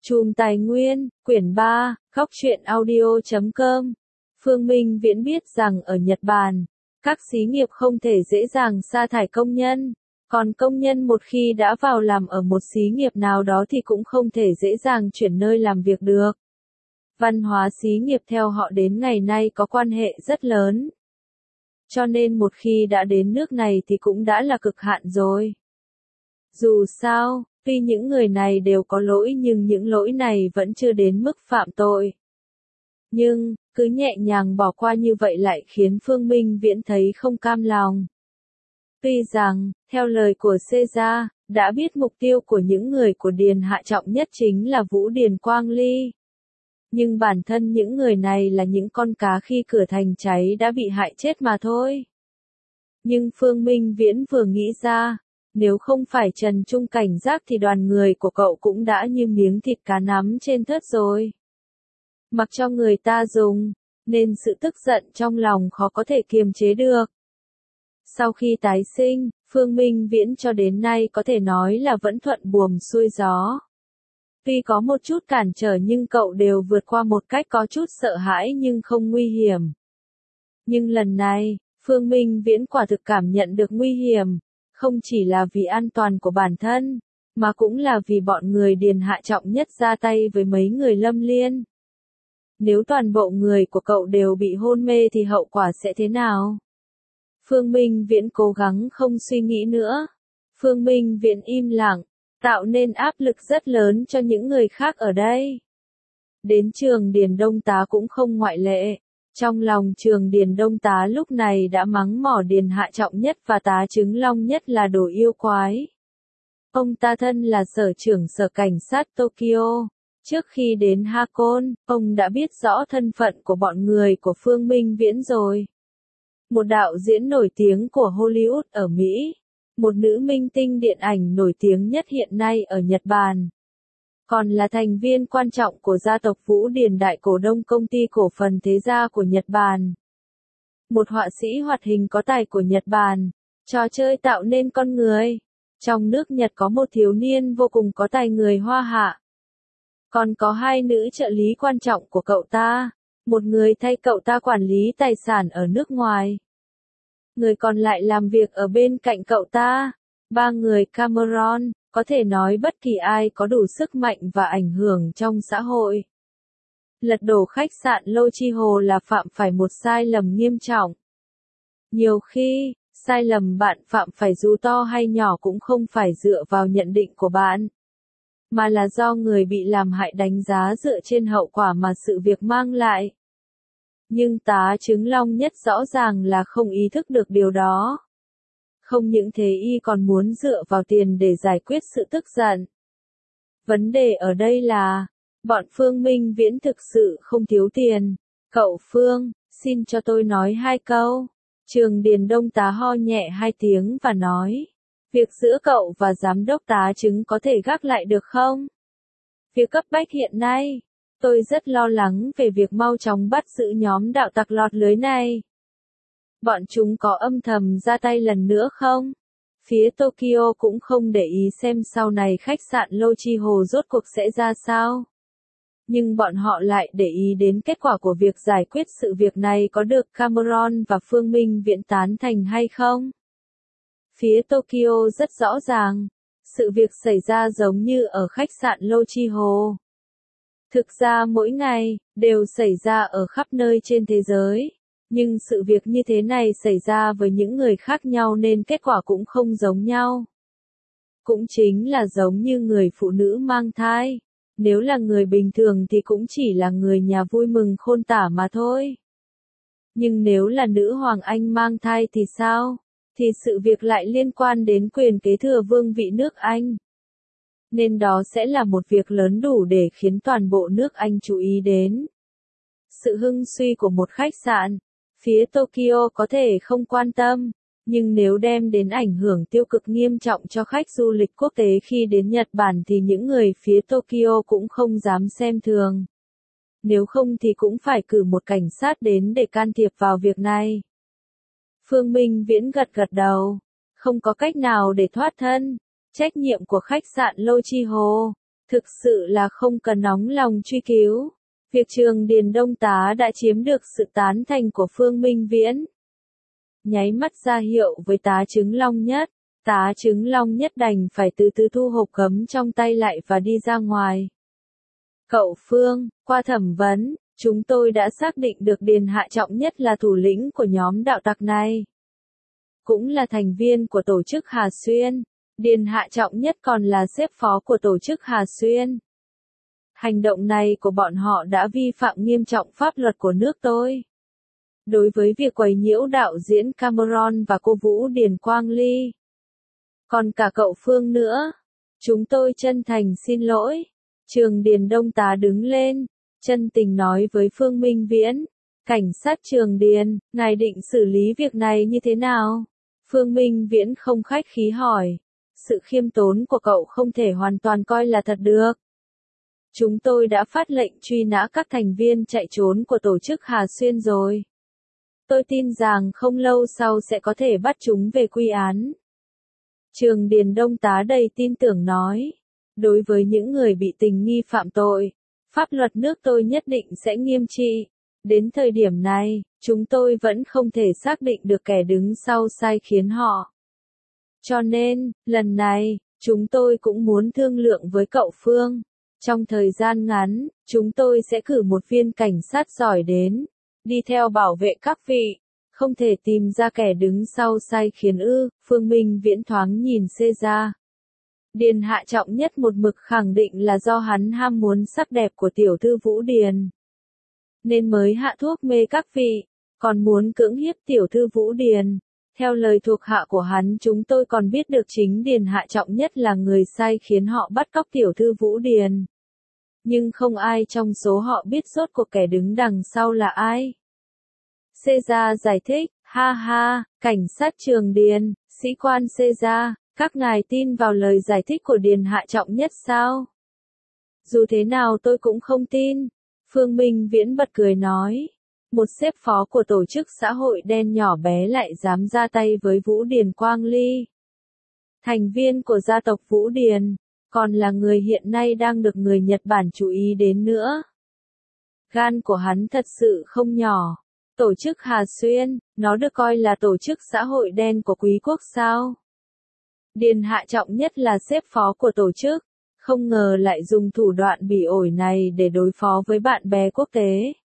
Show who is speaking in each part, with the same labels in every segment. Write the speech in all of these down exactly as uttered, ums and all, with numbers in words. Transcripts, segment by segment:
Speaker 1: Chùm Tài nguyên, quyển ba, góc truyện audio chấm com. Phương Minh Viễn biết rằng ở Nhật Bản, các xí nghiệp không thể dễ dàng sa thải công nhân, còn công nhân một khi đã vào làm ở một xí nghiệp nào đó thì cũng không thể dễ dàng chuyển nơi làm việc được. Văn hóa xí nghiệp theo họ đến ngày nay có quan hệ rất lớn. Cho nên một khi đã đến nước này thì cũng đã là cực hạn rồi. Dù sao, tuy những người này đều có lỗi nhưng những lỗi này vẫn chưa đến mức phạm tội. Nhưng, cứ nhẹ nhàng bỏ qua như vậy lại khiến Phương Minh Viễn thấy không cam lòng. Tuy rằng, theo lời của Caesar, đã biết mục tiêu của những người của Điền Hạ trọng nhất chính là Vũ Điền Quang Ly. Nhưng bản thân những người này là những con cá khi cửa thành cháy đã bị hại chết mà thôi. Nhưng Phương Minh Viễn vừa nghĩ ra, nếu không phải Trần Trung cảnh giác thì đoàn người của cậu cũng đã như miếng thịt cá nắm trên thớt rồi. Mặc cho người ta dùng, nên sự tức giận trong lòng khó có thể kiềm chế được. Sau khi tái sinh, Phương Minh Viễn cho đến nay có thể nói là vẫn thuận buồm xuôi gió. Tuy có một chút cản trở nhưng cậu đều vượt qua một cách có chút sợ hãi nhưng không nguy hiểm. Nhưng lần này, Phương Minh Viễn quả thực cảm nhận được nguy hiểm, không chỉ là vì an toàn của bản thân, mà cũng là vì bọn người Điền Hạ trọng nhất ra tay với mấy người Lâm Liên. Nếu toàn bộ người của cậu đều bị hôn mê thì hậu quả sẽ thế nào? Phương Minh Viễn cố gắng không suy nghĩ nữa. Phương Minh Viễn im lặng, tạo nên áp lực rất lớn cho những người khác ở đây. Đến Trường Điền Đông Tá cũng không ngoại lệ. Trong lòng Trường Điền Đông Tá lúc này đã mắng mỏ Điền Hạ trọng nhất và Tá Trứng Long nhất là đồ yêu quái. Ông ta thân là sở trưởng sở cảnh sát Tokyo. Trước khi đến Hakone, ông đã biết rõ thân phận của bọn người của Phương Minh Viễn rồi. Một đạo diễn nổi tiếng của Hollywood ở Mỹ. Một nữ minh tinh điện ảnh nổi tiếng nhất hiện nay ở Nhật Bản. Còn là thành viên quan trọng của gia tộc Vũ Điền đại cổ đông công ty cổ phần thế gia của Nhật Bản. Một họa sĩ hoạt hình có tài của Nhật Bản. Trò chơi tạo nên con người. Trong nước Nhật có một thiếu niên vô cùng có tài người Hoa Hạ. Còn có hai nữ trợ lý quan trọng của cậu ta. Một người thay cậu ta quản lý tài sản ở nước ngoài. Người còn lại làm việc ở bên cạnh cậu ta. Ba người Cameron, có thể nói bất kỳ ai có đủ sức mạnh và ảnh hưởng trong xã hội. Lật đổ khách sạn Lô Chi Hồ là phạm phải một sai lầm nghiêm trọng. Nhiều khi, sai lầm bạn phạm phải dù to hay nhỏ cũng không phải dựa vào nhận định của bạn, mà là do người bị làm hại đánh giá dựa trên hậu quả mà sự việc mang lại. Nhưng Tá Trứng Long nhất rõ ràng là không ý thức được điều đó. Không những thế y còn muốn dựa vào tiền để giải quyết sự tức giận. Vấn đề ở đây là, bọn Phương Minh Viễn thực sự không thiếu tiền. Cậu Phương, xin cho tôi nói hai câu. Trường Điền Đông Tá ho nhẹ hai tiếng và nói. Việc giữa cậu và giám đốc Tá Trứng có thể gác lại được không? Việc cấp bách hiện nay, tôi rất lo lắng về việc mau chóng bắt giữ nhóm đạo tặc lọt lưới này. Bọn chúng có âm thầm ra tay lần nữa không? Phía Tokyo cũng không để ý xem sau này khách sạn Lô Chi Hồ rốt cuộc sẽ ra sao. Nhưng bọn họ lại để ý đến kết quả của việc giải quyết sự việc này có được Cameron và Phương Minh Viễn tán thành hay không? Phía Tokyo rất rõ ràng, sự việc xảy ra giống như ở khách sạn Lô Chi Hồ. Thực ra mỗi ngày, đều xảy ra ở khắp nơi trên thế giới. Nhưng sự việc như thế này xảy ra với những người khác nhau nên kết quả cũng không giống nhau. Cũng chính là giống như người phụ nữ mang thai. Nếu là người bình thường thì cũng chỉ là người nhà vui mừng khôn tả mà thôi. Nhưng nếu là nữ hoàng Anh mang thai thì sao? Thì sự việc lại liên quan đến quyền kế thừa vương vị nước Anh. Nên đó sẽ là một việc lớn đủ để khiến toàn bộ nước Anh chú ý đến. Sự hưng suy của một khách sạn, phía Tokyo có thể không quan tâm, nhưng nếu đem đến ảnh hưởng tiêu cực nghiêm trọng cho khách du lịch quốc tế khi đến Nhật Bản thì những người phía Tokyo cũng không dám xem thường. Nếu không thì cũng phải cử một cảnh sát đến để can thiệp vào việc này. Phương Minh Viễn gật gật đầu, không có cách nào để thoát thân. Trách nhiệm của khách sạn Lô Chi Hồ, Thực sự là không cần nóng lòng truy cứu. Việc Trường Điền Đông Tá đã chiếm được sự tán thành của Phương Minh Viễn. Nháy mắt ra hiệu với Tá Trứng Long Nhất, Tá Trứng Long Nhất đành phải từ từ thu hộp gấm trong tay lại và đi ra ngoài. Cậu Phương, qua thẩm vấn, chúng tôi đã xác định được Điền Hạ Trọng Nhất là thủ lĩnh của nhóm đạo tặc này. Cũng là thành viên của tổ chức Hà Xuyên. Điền Hạ Trọng Nhất còn là sếp phó của tổ chức Hà Xuyên. Hành động này của bọn họ đã vi phạm nghiêm trọng pháp luật của nước tôi. Đối với việc quấy nhiễu đạo diễn Cameron và cô Vũ Điền Quang Ly. Còn cả cậu Phương nữa. Chúng tôi chân thành xin lỗi. Trường Điền Đông Tá đứng lên, chân tình nói với Phương Minh Viễn. Cảnh sát Trường Điền, ngài định xử lý việc này như thế nào? Phương Minh Viễn không khách khí hỏi. Sự khiêm tốn của cậu không thể hoàn toàn coi là thật được. Chúng tôi đã phát lệnh truy nã các thành viên chạy trốn của tổ chức Hà Xuyên rồi. Tôi tin rằng không lâu sau sẽ có thể bắt chúng về quy án. Trường Điền Đông Tá đầy tin tưởng nói. Đối với những người bị tình nghi phạm tội, pháp luật nước tôi nhất định sẽ nghiêm trị. Đến thời điểm này, chúng tôi vẫn không thể xác định được kẻ đứng sau sai khiến họ. Cho nên, lần này, chúng tôi cũng muốn thương lượng với cậu Phương. Trong thời gian ngắn, chúng tôi sẽ cử một viên cảnh sát giỏi đến, đi theo bảo vệ các vị. Không thể tìm ra kẻ đứng sau sai khiến ư, Phương Minh Viễn thoáng nhìn Caesar. Điền Hạ Trọng Nhất một mực khẳng định là do hắn ham muốn sắc đẹp của tiểu thư Vũ Điền. Nên mới hạ thuốc mê các vị, còn muốn cưỡng hiếp tiểu thư Vũ Điền. Theo lời thuộc hạ của hắn chúng tôi còn biết được chính Điền Hạ Trọng Nhất là người sai khiến họ bắt cóc tiểu thư Vũ Điền. Nhưng không ai trong số họ biết rốt cuộc kẻ đứng đằng sau là ai. Caesar giải thích, ha ha, cảnh sát Trường Điền, sĩ quan Caesar, các ngài tin vào lời giải thích của Điền Hạ Trọng Nhất sao? Dù thế nào tôi cũng không tin. Phương Minh Viễn bật cười nói. Một sếp phó của tổ chức xã hội đen nhỏ bé lại dám ra tay với Vũ Điền Quang Ly. Thành viên của gia tộc Vũ Điền, còn là người hiện nay đang được người Nhật Bản chú ý đến nữa. Gan của hắn thật sự không nhỏ. Tổ chức Hà Xuyên, nó được coi là tổ chức xã hội đen của quý quốc sao? Điền Hạ Trọng Nhất là sếp phó của tổ chức, không ngờ lại dùng thủ đoạn bỉ ổi này để đối phó với bạn bè quốc tế.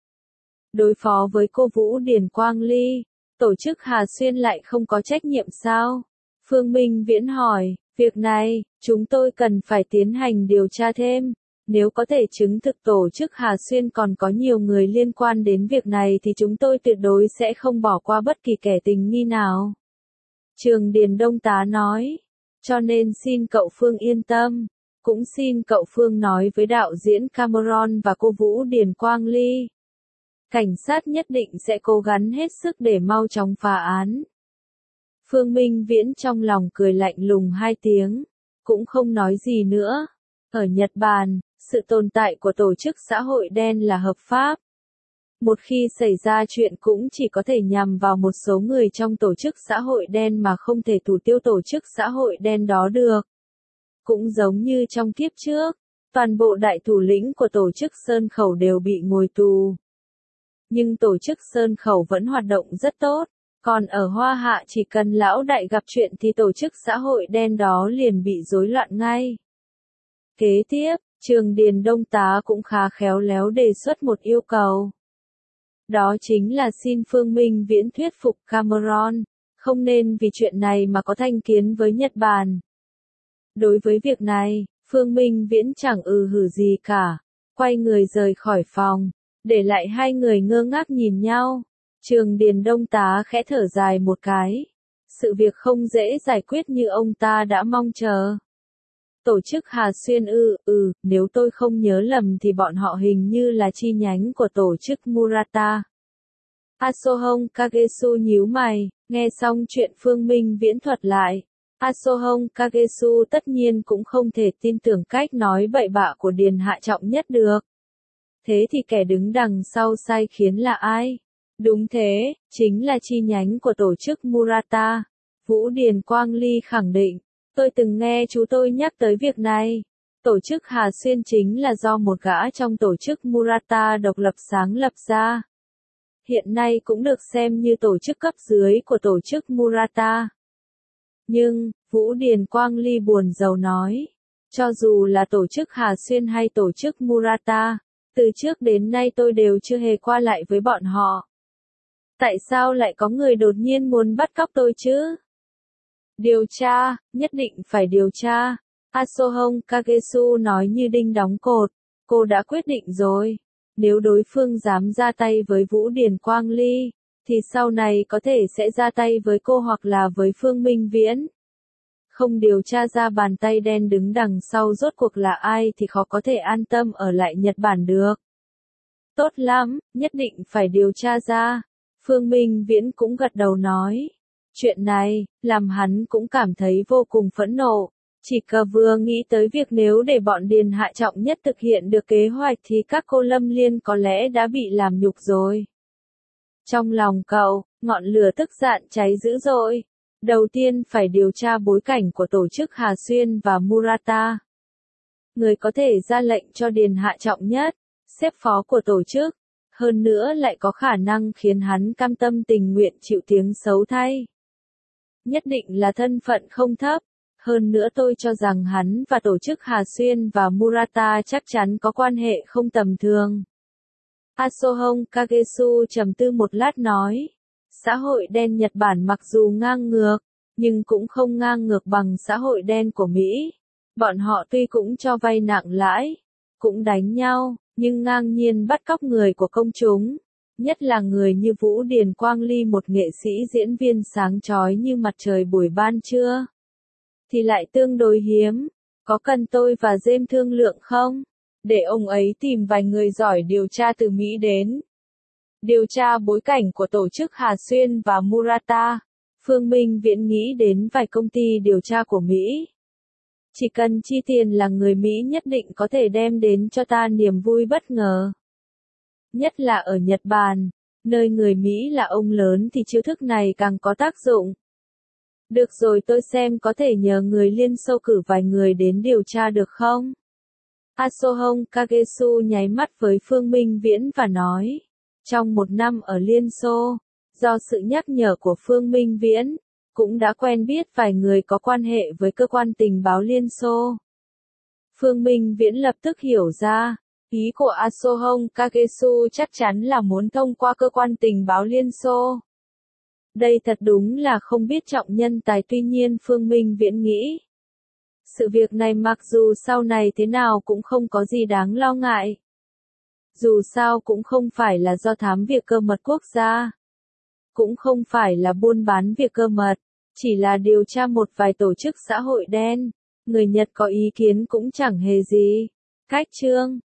Speaker 1: Đối phó với cô Vũ Điền Quang Ly, tổ chức Hà Xuyên lại không có trách nhiệm sao? Phương Minh Viễn hỏi, việc này, chúng tôi cần phải tiến hành điều tra thêm. Nếu có thể chứng thực tổ chức Hà Xuyên còn có nhiều người liên quan đến việc này thì chúng tôi tuyệt đối sẽ không bỏ qua bất kỳ kẻ tình nghi nào. Trường Điền Đông Tá nói, cho nên xin cậu Phương yên tâm, cũng xin cậu Phương nói với đạo diễn Cameron và cô Vũ Điền Quang Ly. Cảnh sát nhất định sẽ cố gắng hết sức để mau chóng phá án. Phương Minh Viễn trong lòng cười lạnh lùng hai tiếng, cũng không nói gì nữa. Ở Nhật Bản, sự tồn tại của tổ chức xã hội đen là hợp pháp. Một khi xảy ra chuyện cũng chỉ có thể nhằm vào một số người trong tổ chức xã hội đen mà không thể thủ tiêu tổ chức xã hội đen đó được. Cũng giống như trong kiếp trước, toàn bộ đại thủ lĩnh của tổ chức Sơn Khẩu đều bị ngồi tù. Nhưng tổ chức Sơn Khẩu vẫn hoạt động rất tốt, còn ở Hoa Hạ chỉ cần lão đại gặp chuyện thì tổ chức xã hội đen đó liền bị rối loạn ngay. Kế tiếp, Trường Điền Đông Tá cũng khá khéo léo đề xuất một yêu cầu. Đó chính là xin Phương Minh Viễn thuyết phục Cameron, không nên vì chuyện này mà có thành kiến với Nhật Bản. Đối với việc này, Phương Minh Viễn chẳng ừ hử gì cả, quay người rời khỏi phòng, để lại hai người ngơ ngác nhìn nhau. Trường Điền Đông Tá khẽ thở dài một cái. Sự việc không dễ giải quyết như ông ta đã mong chờ. Tổ chức Hà Xuyên ư, ừ, nếu tôi không nhớ lầm thì bọn họ hình như là chi nhánh của tổ chức Murata. Asohong Kagesu nhíu mày, nghe xong chuyện Phương Minh Viễn thuật lại. Asohong Kagesu tất nhiên cũng không thể tin tưởng cách nói bậy bạ của Điền Hạ Trọng Nhất được. Thế thì kẻ đứng đằng sau sai khiến là ai? Đúng thế, chính là chi nhánh của tổ chức Murata. Vũ Điền Quang Ly khẳng định, tôi từng nghe chú tôi nhắc tới việc này. Tổ chức Hà Xuyên chính là do một gã trong tổ chức Murata độc lập sáng lập ra. Hiện nay cũng được xem như tổ chức cấp dưới của tổ chức Murata. Nhưng, Vũ Điền Quang Ly buồn rầu nói, cho dù là tổ chức Hà Xuyên hay tổ chức Murata, từ trước đến nay tôi đều chưa hề qua lại với bọn họ. Tại sao lại có người đột nhiên muốn bắt cóc tôi chứ? Điều tra, nhất định phải điều tra. Asohong Kagesu nói như đinh đóng cột, cô đã quyết định rồi. Nếu đối phương dám ra tay với Vũ Điền Quang Ly, thì sau này có thể sẽ ra tay với cô hoặc là với Phương Minh Viễn. Không điều tra ra bàn tay đen đứng đằng sau rốt cuộc là ai thì khó có thể an tâm ở lại Nhật Bản được. Tốt lắm, nhất định phải điều tra ra. Phương Minh Viễn cũng gật đầu nói. Chuyện này, làm hắn cũng cảm thấy vô cùng phẫn nộ. Chỉ cờ vừa nghĩ tới việc nếu để bọn Điền Hạ Trọng Nhất thực hiện được kế hoạch thì các cô Lâm Liên có lẽ đã bị làm nhục rồi. Trong lòng cậu, ngọn lửa tức giận cháy dữ dội. Đầu tiên phải điều tra bối cảnh của tổ chức Hà Xuyên và Murata. Người có thể ra lệnh cho Điền Hạ Trọng Nhất, xếp phó của tổ chức, hơn nữa lại có khả năng khiến hắn cam tâm tình nguyện chịu tiếng xấu thay. Nhất định là thân phận không thấp. Hơn nữa tôi cho rằng hắn và tổ chức Hà Xuyên và Murata chắc chắn có quan hệ không tầm thường. Asohong Kagesu trầm tư một lát nói, xã hội đen Nhật Bản mặc dù ngang ngược, nhưng cũng không ngang ngược bằng xã hội đen của Mỹ. Bọn họ tuy cũng cho vay nặng lãi, cũng đánh nhau, nhưng ngang nhiên bắt cóc người của công chúng. Nhất là người như Vũ Điền Quang Ly, một nghệ sĩ diễn viên sáng chói như mặt trời buổi ban trưa, thì lại tương đối hiếm. Có cần tôi và James thương lượng không? Để ông ấy tìm vài người giỏi điều tra từ Mỹ đến. Điều tra bối cảnh của tổ chức Hà Xuyên và Murata. Phương Minh Viễn nghĩ đến vài công ty điều tra của Mỹ. Chỉ cần chi tiền là người Mỹ nhất định có thể đem đến cho ta niềm vui bất ngờ. Nhất là ở Nhật Bản, nơi người Mỹ là ông lớn thì chiêu thức này càng có tác dụng. Được rồi, tôi xem có thể nhờ người Liên Xô cử vài người đến điều tra được không? Asohong Kagesu nháy mắt với Phương Minh Viễn và nói. Trong một năm ở Liên Xô, do sự nhắc nhở của Phương Minh Viễn, cũng đã quen biết vài người có quan hệ với cơ quan tình báo Liên Xô. Phương Minh Viễn lập tức hiểu ra, ý của Asohong Kagesu chắc chắn là muốn thông qua cơ quan tình báo Liên Xô. Đây thật đúng là không biết trọng nhân tài, tuy nhiên Phương Minh Viễn nghĩ. Sự việc này mặc dù sau này thế nào cũng không có gì đáng lo ngại. Dù sao cũng không phải là do thám việc cơ mật quốc gia. Cũng không phải là buôn bán việc cơ mật. Chỉ là điều tra một vài tổ chức xã hội đen. Người Nhật có ý kiến cũng chẳng hề gì. Cách chương